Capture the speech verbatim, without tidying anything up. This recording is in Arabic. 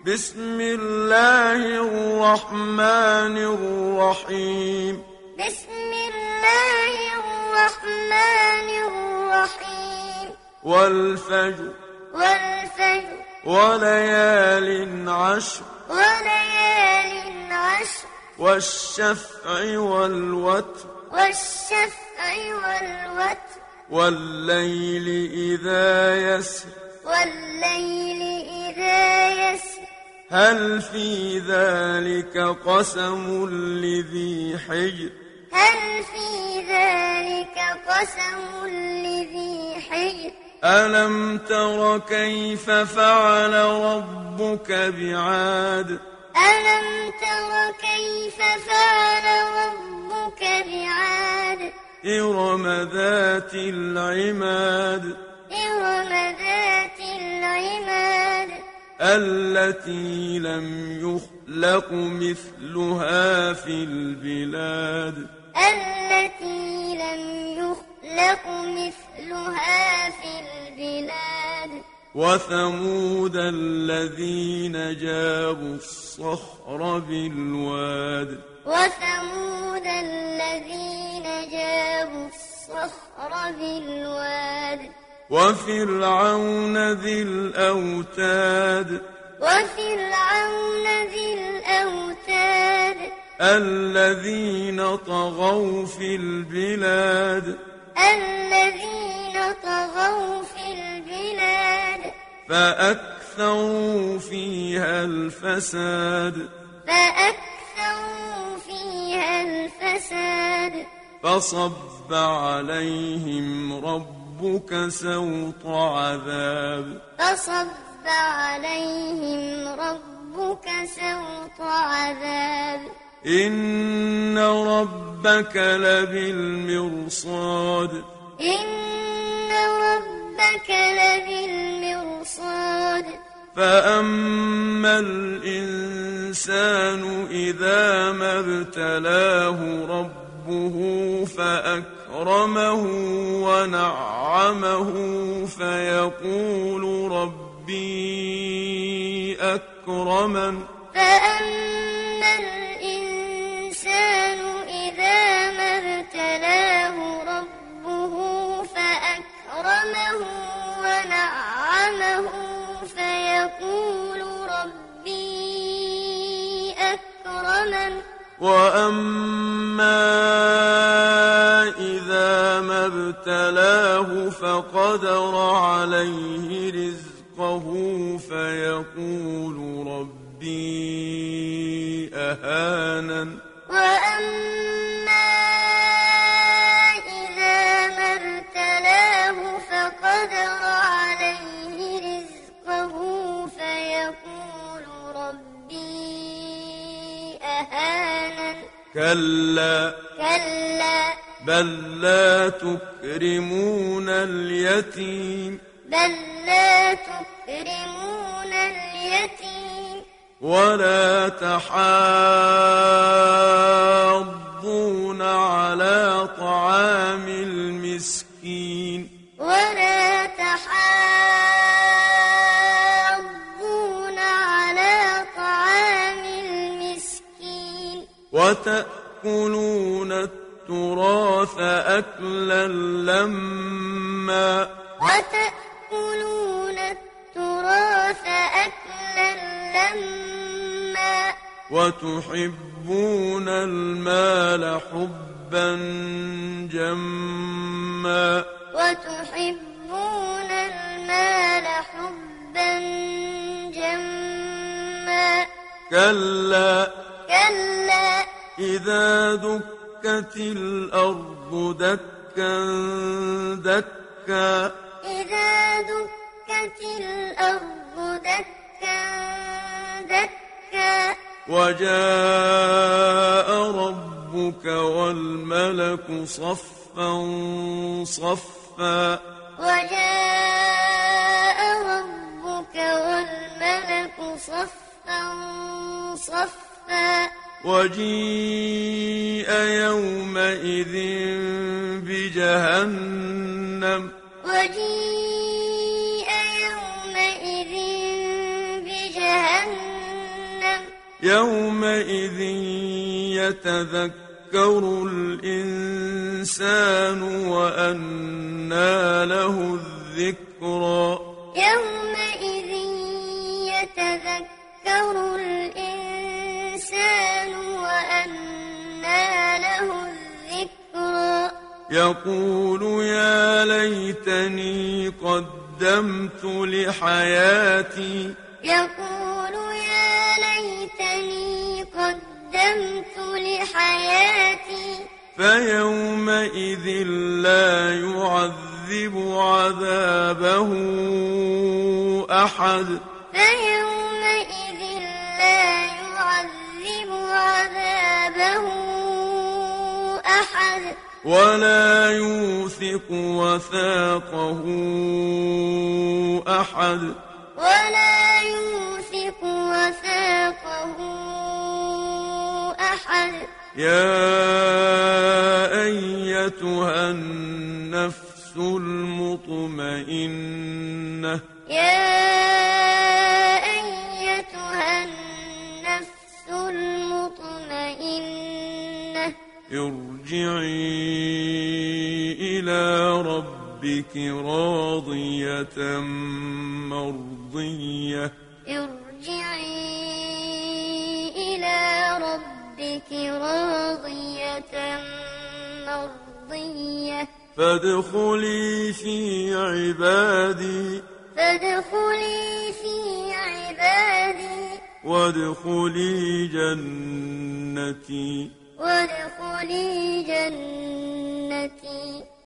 بسم الله الرحمن الرحيم بسم الله الرحمن الرحيم والفجر والفجر وليال عشر وليال عشر والشفع والوتر والشفع والوتر والليل إذا يسر والليل إذا يسر هل في ذلك قسم لذي حجر هل في ذلك قسم لذي حجر ألم تر كيف فعل ربك بعاد ألم تر كيف فعل ربك بعاد إرم ذات العماد إرم ذات العماد التي لم يخلق مثلها في البلاد التي لم يخلق مثلها في البلاد وثمود الذين جابوا الصخر بالواد وثمود الذين جابوا الصخر بالواد وفرعون ذي الأوتاد وفرعون ذي الأوتاد الذين طغوا في البلاد الذين طغوا في البلاد فأكثروا فيها الفساد فأكثروا فيها الفساد فصب عليهم ربك سوط عذاب فصب عليهم ربك سوط عذاب إن ربك لبالمرصاد إن ربك لبالمرصاد فأما الإنسان إذا ما ابتلاه ربه فأكرمه ونعمه فيقول ربي أكرمن فأما الإنسان إذا ما ابتلاه ربه فأكرمه ونعمه فيقول ربي أكرمن وأما إذا ما ابتلاه فقدر عليه رزقه فيقول ربي أهانن وأما إذا ما ابتلاه فقدر عليه رزقه فيقول ربي أهانن كلا كلا بل لا تكرمون اليتيم بل لا تكرمون اليتيم ولا تحاضون على طعام المسكين ولا تحاضون على طعام المسكين وتأكلون التراث أكلا لما وتأكلون التراث أكلا لما وتحبون المال حبا جما وتحبون المال حبا جما كلا كلا إذا دكت الأرض دكا دكا إذا دكت الأرض دكا دكا وجاء ربك والملك صفا صفا وجاء ربك والملك صفا صفا وجيء يومئذ بجهنم وجيء يومئذ بجهنم يومئذ يتذكر الإنسان وأنى له الذكرى يومئذ يتذكر الإنسان وأنى له الذكرى يقول يا ليتني قدمت لحياتي يقول يا ليتني قدمت لحياتي فيومئذ لا يعذب عذابه أحد فيومئذ لا يعذب عذابه أحد ولا يوثق وثاقه أحد ولا يوثق وثاقه أحد يا أيتها النفس المطمئنة يا أيتها النفس المطمئنة ارجعي إلى ربك راضية مرضية ارجعي إلى ربك راضية مرضية فادخلي في عبادي فادخلي في عبادي وادخلي جنتي وادخلي جنتي